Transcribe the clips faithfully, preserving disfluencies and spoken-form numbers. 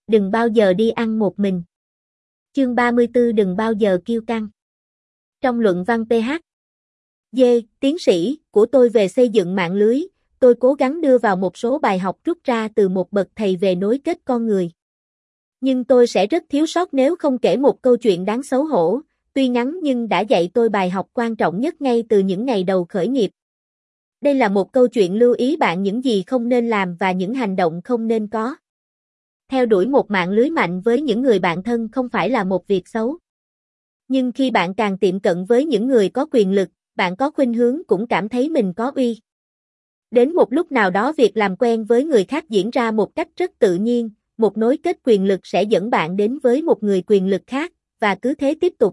Đừng bao giờ đi ăn một mình. Chương ba mươi tư Đừng bao giờ kiêu căng. Trong luận văn PH D, tiến sĩ, của tôi về xây dựng mạng lưới, tôi cố gắng đưa vào một số bài học rút ra từ một bậc thầy về nối kết con người. Nhưng tôi sẽ rất thiếu sót nếu không kể một câu chuyện đáng xấu hổ, tuy ngắn nhưng đã dạy tôi bài học quan trọng nhất ngay từ những ngày đầu khởi nghiệp. Đây là một câu chuyện lưu ý bạn những gì không nên làm và những hành động không nên có. Theo đuổi một mạng lưới mạnh với những người bạn thân không phải là một việc xấu. Nhưng khi bạn càng tiệm cận với những người có quyền lực, bạn có khuynh hướng cũng cảm thấy mình có uy. Đến một lúc nào đó việc làm quen với người khác diễn ra một cách rất tự nhiên, một nối kết quyền lực sẽ dẫn bạn đến với một người quyền lực khác, và cứ thế tiếp tục.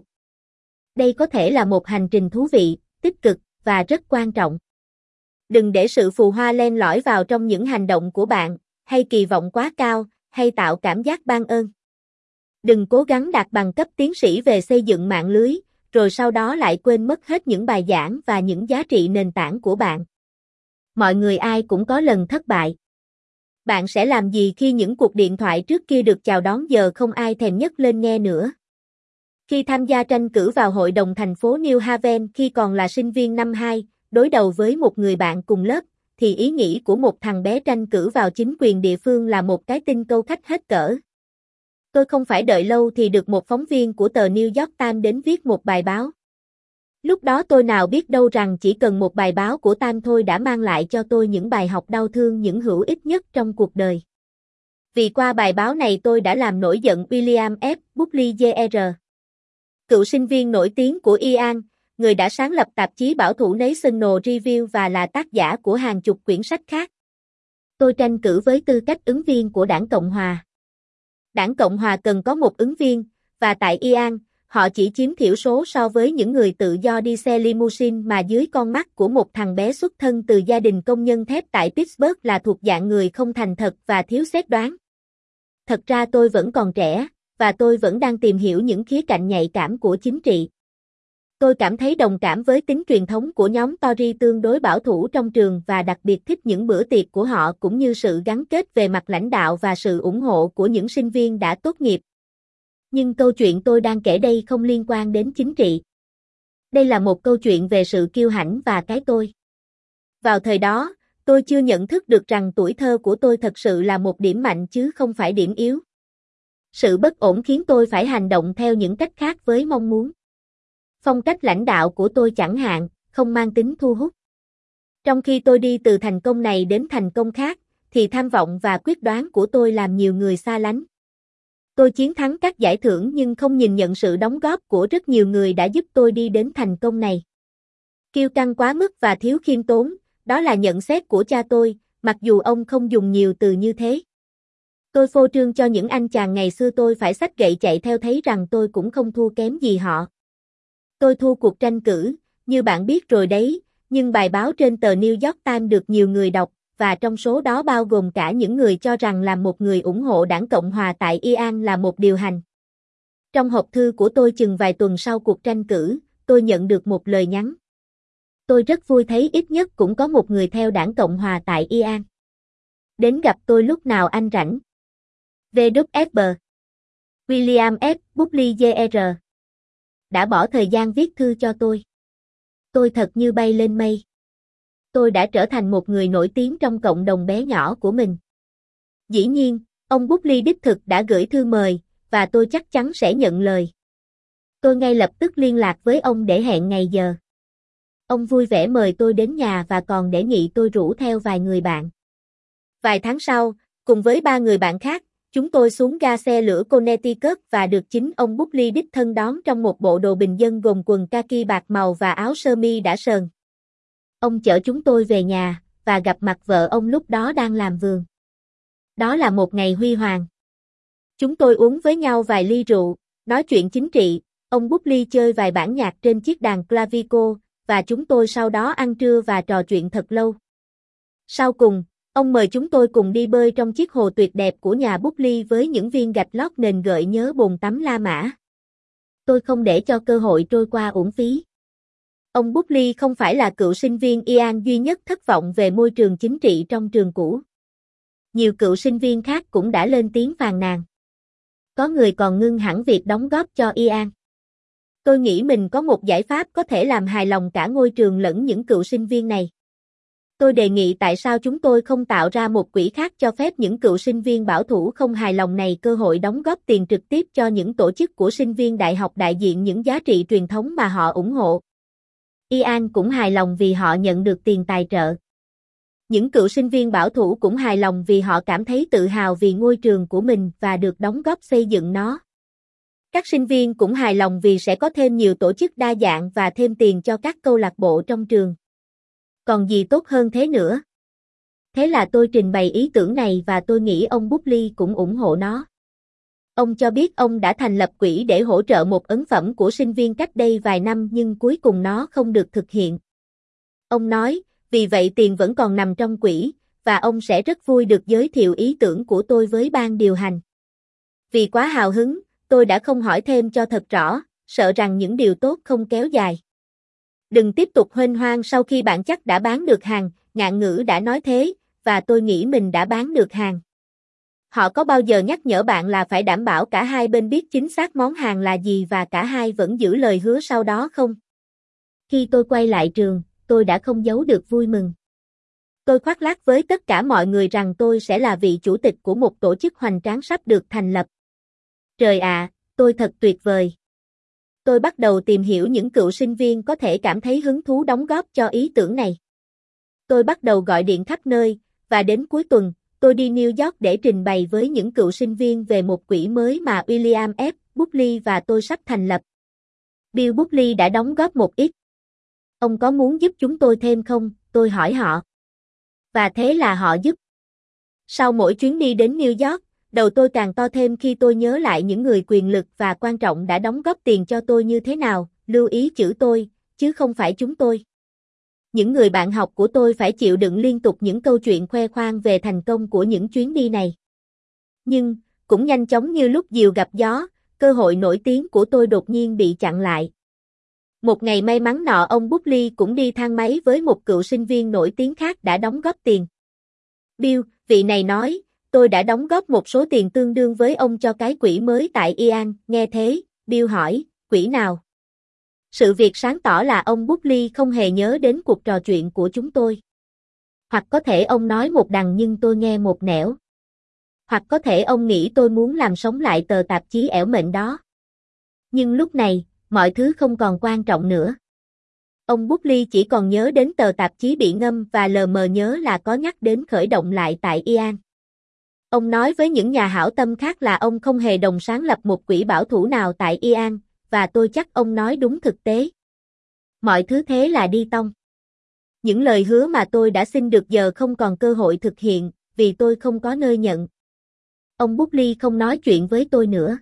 Đây có thể là một hành trình thú vị, tích cực, và rất quan trọng. Đừng để sự phù hoa len lỏi vào trong những hành động của bạn, hay kỳ vọng quá cao, hay tạo cảm giác ban ơn. Đừng cố gắng đạt bằng cấp tiến sĩ về xây dựng mạng lưới, rồi sau đó lại quên mất hết những bài giảng và những giá trị nền tảng của bạn. Mọi người ai cũng có lần thất bại. Bạn sẽ làm gì khi những cuộc điện thoại trước kia được chào đón giờ không ai thèm nhấc lên nghe nữa? Khi tham gia tranh cử vào hội đồng thành phố New Haven khi còn là sinh viên năm hai, đối đầu với một người bạn cùng lớp, thì ý nghĩ của một thằng bé tranh cử vào chính quyền địa phương là một cái tin câu khách hết cỡ. Tôi không phải đợi lâu thì được một phóng viên của tờ New York Times đến viết một bài báo. Lúc đó tôi nào biết đâu rằng chỉ cần một bài báo của Times thôi đã mang lại cho tôi những bài học đau thương những hữu ích nhất trong cuộc đời. Vì qua bài báo này tôi đã làm nổi giận William F. Buckley Jr. Cựu sinh viên nổi tiếng của Ian, người đã sáng lập tạp chí bảo thủ National Review và là tác giả của hàng chục quyển sách khác. Tôi tranh cử với tư cách ứng viên của Đảng Cộng Hòa. Đảng Cộng Hòa cần có một ứng viên, và tại Ian, họ chỉ chiếm thiểu số so với những người tự do đi xe limousine mà dưới con mắt của một thằng bé xuất thân từ gia đình công nhân thép tại Pittsburgh là thuộc dạng người không thành thật và thiếu xét đoán. Thật ra tôi vẫn còn trẻ, và tôi vẫn đang tìm hiểu những khía cạnh nhạy cảm của chính trị. Tôi cảm thấy đồng cảm với tính truyền thống của nhóm Tory tương đối bảo thủ trong trường và đặc biệt thích những bữa tiệc của họ cũng như sự gắn kết về mặt lãnh đạo và sự ủng hộ của những sinh viên đã tốt nghiệp. Nhưng câu chuyện tôi đang kể đây không liên quan đến chính trị. Đây là một câu chuyện về sự kiêu hãnh và cái tôi. Vào thời đó, tôi chưa nhận thức được rằng tuổi thơ của tôi thật sự là một điểm mạnh chứ không phải điểm yếu. Sự bất ổn khiến tôi phải hành động theo những cách khác với mong muốn. Phong cách lãnh đạo của tôi chẳng hạn, không mang tính thu hút. Trong khi tôi đi từ thành công này đến thành công khác, thì tham vọng và quyết đoán của tôi làm nhiều người xa lánh. Tôi chiến thắng các giải thưởng nhưng không nhìn nhận sự đóng góp của rất nhiều người đã giúp tôi đi đến thành công này. Kiêu căng quá mức và thiếu khiêm tốn, đó là nhận xét của cha tôi, mặc dù ông không dùng nhiều từ như thế. Tôi phô trương cho những anh chàng ngày xưa tôi phải xách gậy chạy theo thấy rằng tôi cũng không thua kém gì họ. Tôi thua cuộc tranh cử, như bạn biết rồi đấy, nhưng bài báo trên tờ New York Times được nhiều người đọc, và trong số đó bao gồm cả những người cho rằng làm một người ủng hộ Đảng Cộng Hòa tại Ian là một điều hành. Trong hộp thư của tôi chừng vài tuần sau cuộc tranh cử, tôi nhận được một lời nhắn. Tôi rất vui thấy ít nhất cũng có một người theo Đảng Cộng Hòa tại Ian. Đến gặp tôi lúc nào anh rảnh. vê kép ép bê William F. Buckley Jr. đã bỏ thời gian viết thư cho tôi. Tôi thật như bay lên mây. Tôi đã trở thành một người nổi tiếng trong cộng đồng bé nhỏ của mình. Dĩ nhiên, ông Buckley đích thực đã gửi thư mời, và tôi chắc chắn sẽ nhận lời. Tôi ngay lập tức liên lạc với ông để hẹn ngày giờ. Ông vui vẻ mời tôi đến nhà và còn đề nghị tôi rủ theo vài người bạn. Vài tháng sau, cùng với ba người bạn khác, chúng tôi xuống ga xe lửa Connecticut và được chính ông Buckley đích thân đón trong một bộ đồ bình dân gồm quần kaki bạc màu và áo sơ mi đã sờn. Ông chở chúng tôi về nhà, và gặp mặt vợ ông lúc đó đang làm vườn. Đó là một ngày huy hoàng. Chúng tôi uống với nhau vài ly rượu, nói chuyện chính trị, ông Buckley chơi vài bản nhạc trên chiếc đàn clavico, và chúng tôi sau đó ăn trưa và trò chuyện thật lâu. Sau cùng, ông mời chúng tôi cùng đi bơi trong chiếc hồ tuyệt đẹp của nhà Buckley với những viên gạch lót nền gợi nhớ bồn tắm La Mã. Tôi không để cho cơ hội trôi qua uổng phí. Ông Buckley không phải là cựu sinh viên Ian duy nhất thất vọng về môi trường chính trị trong trường cũ. Nhiều cựu sinh viên khác cũng đã lên tiếng phàn nàn. Có người còn ngưng hẳn việc đóng góp cho Ian. Tôi nghĩ mình có một giải pháp có thể làm hài lòng cả ngôi trường lẫn những cựu sinh viên này. Tôi đề nghị tại sao chúng tôi không tạo ra một quỹ khác cho phép những cựu sinh viên bảo thủ không hài lòng này cơ hội đóng góp tiền trực tiếp cho những tổ chức của sinh viên đại học đại diện những giá trị truyền thống mà họ ủng hộ. Ian cũng hài lòng vì họ nhận được tiền tài trợ. Những cựu sinh viên bảo thủ cũng hài lòng vì họ cảm thấy tự hào vì ngôi trường của mình và được đóng góp xây dựng nó. Các sinh viên cũng hài lòng vì sẽ có thêm nhiều tổ chức đa dạng và thêm tiền cho các câu lạc bộ trong trường. Còn gì tốt hơn thế nữa? Thế là tôi trình bày ý tưởng này và tôi nghĩ ông Buckley cũng ủng hộ nó. Ông cho biết ông đã thành lập quỹ để hỗ trợ một ấn phẩm của sinh viên cách đây vài năm nhưng cuối cùng nó không được thực hiện. Ông nói, vì vậy tiền vẫn còn nằm trong quỹ, và ông sẽ rất vui được giới thiệu ý tưởng của tôi với ban điều hành. Vì quá hào hứng, tôi đã không hỏi thêm cho thật rõ, sợ rằng những điều tốt không kéo dài. Đừng tiếp tục huênh hoang sau khi bạn chắc đã bán được hàng, ngạn ngữ đã nói thế, và tôi nghĩ mình đã bán được hàng. Họ có bao giờ nhắc nhở bạn là phải đảm bảo cả hai bên biết chính xác món hàng là gì và cả hai vẫn giữ lời hứa sau đó không? Khi tôi quay lại trường, tôi đã không giấu được vui mừng. Tôi khoác lác với tất cả mọi người rằng tôi sẽ là vị chủ tịch của một tổ chức hoành tráng sắp được thành lập. Trời ạ, tôi thật tuyệt vời. Tôi bắt đầu tìm hiểu những cựu sinh viên có thể cảm thấy hứng thú đóng góp cho ý tưởng này. Tôi bắt đầu gọi điện khắp nơi, và đến cuối tuần, tôi đi New York để trình bày với những cựu sinh viên về một quỹ mới mà William F. Buckley và tôi sắp thành lập. Bill Buckley đã đóng góp một ít. Ông có muốn giúp chúng tôi thêm không? Tôi hỏi họ. Và thế là họ giúp. Sau mỗi chuyến đi đến New York, đầu tôi càng to thêm khi tôi nhớ lại những người quyền lực và quan trọng đã đóng góp tiền cho tôi như thế nào, lưu ý chữ tôi, chứ không phải chúng tôi. Những người bạn học của tôi phải chịu đựng liên tục những câu chuyện khoe khoang về thành công của những chuyến đi này. Nhưng, cũng nhanh chóng như lúc diều gặp gió, cơ hội nổi tiếng của tôi đột nhiên bị chặn lại. Một ngày may mắn nọ ông Buckley cũng đi thang máy với một cựu sinh viên nổi tiếng khác đã đóng góp tiền. Bill, vị này nói, tôi đã đóng góp một số tiền tương đương với ông cho cái quỹ mới tại Ian, nghe thế, Bill hỏi, quỹ nào? Sự việc sáng tỏ là ông Buckley không hề nhớ đến cuộc trò chuyện của chúng tôi. Hoặc có thể ông nói một đằng nhưng tôi nghe một nẻo. Hoặc có thể ông nghĩ tôi muốn làm sống lại tờ tạp chí ẻo mệnh đó. Nhưng lúc này, mọi thứ không còn quan trọng nữa. Ông Buckley chỉ còn nhớ đến tờ tạp chí bị ngâm và lờ mờ nhớ là có nhắc đến khởi động lại tại Ian. Ông nói với những nhà hảo tâm khác là ông không hề đồng sáng lập một quỹ bảo thủ nào tại Ian, và tôi chắc ông nói đúng thực tế. Mọi thứ thế là đi tong. Những lời hứa mà tôi đã xin được giờ không còn cơ hội thực hiện, vì tôi không có nơi nhận. Ông Buckley không nói chuyện với tôi nữa.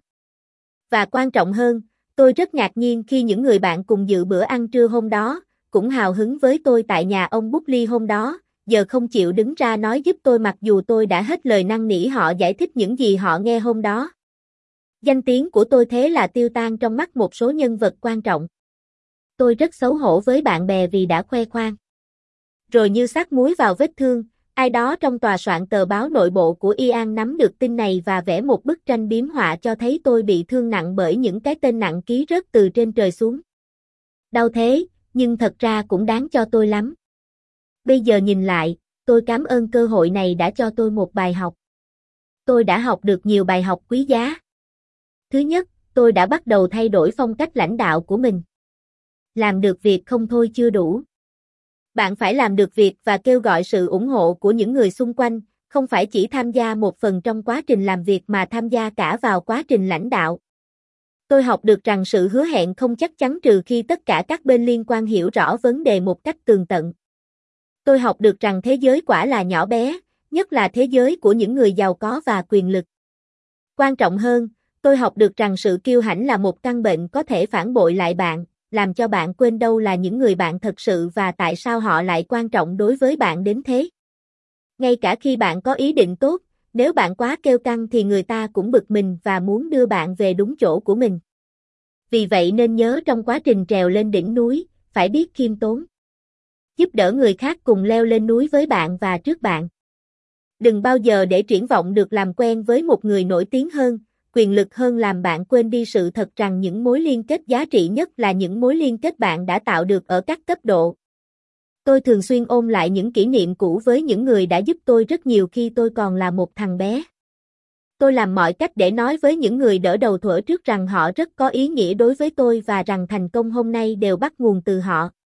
Và quan trọng hơn, tôi rất ngạc nhiên khi những người bạn cùng dự bữa ăn trưa hôm đó, cũng hào hứng với tôi tại nhà ông Buckley hôm đó, giờ không chịu đứng ra nói giúp tôi mặc dù tôi đã hết lời năn nỉ họ giải thích những gì họ nghe hôm đó. Danh tiếng của tôi thế là tiêu tan trong mắt một số nhân vật quan trọng. Tôi rất xấu hổ với bạn bè vì đã khoe khoang. Rồi như sát muối vào vết thương, ai đó trong tòa soạn tờ báo nội bộ của Ian nắm được tin này và vẽ một bức tranh biếm họa cho thấy tôi bị thương nặng bởi những cái tên nặng ký rớt từ trên trời xuống. Đau thế, nhưng thật ra cũng đáng cho tôi lắm. Bây giờ nhìn lại, tôi cảm ơn cơ hội này đã cho tôi một bài học. Tôi đã học được nhiều bài học quý giá. Thứ nhất, tôi đã bắt đầu thay đổi phong cách lãnh đạo của mình. Làm được việc không thôi chưa đủ. Bạn phải làm được việc và kêu gọi sự ủng hộ của những người xung quanh, không phải chỉ tham gia một phần trong quá trình làm việc mà tham gia cả vào quá trình lãnh đạo. Tôi học được rằng sự hứa hẹn không chắc chắn trừ khi tất cả các bên liên quan hiểu rõ vấn đề một cách tường tận. Tôi học được rằng thế giới quả là nhỏ bé, nhất là thế giới của những người giàu có và quyền lực. Quan trọng hơn, tôi học được rằng sự kiêu hãnh là một căn bệnh có thể phản bội lại bạn, làm cho bạn quên đâu là những người bạn thật sự và tại sao họ lại quan trọng đối với bạn đến thế. Ngay cả khi bạn có ý định tốt, nếu bạn quá kêu căng thì người ta cũng bực mình và muốn đưa bạn về đúng chỗ của mình. Vì vậy nên nhớ trong quá trình trèo lên đỉnh núi, phải biết khiêm tốn. Giúp đỡ người khác cùng leo lên núi với bạn và trước bạn. Đừng bao giờ để triển vọng được làm quen với một người nổi tiếng hơn, quyền lực hơn làm bạn quên đi sự thật rằng những mối liên kết giá trị nhất là những mối liên kết bạn đã tạo được ở các cấp độ. Tôi thường xuyên ôn lại những kỷ niệm cũ với những người đã giúp tôi rất nhiều khi tôi còn là một thằng bé. Tôi làm mọi cách để nói với những người đỡ đầu thuở trước rằng họ rất có ý nghĩa đối với tôi và rằng thành công hôm nay đều bắt nguồn từ họ.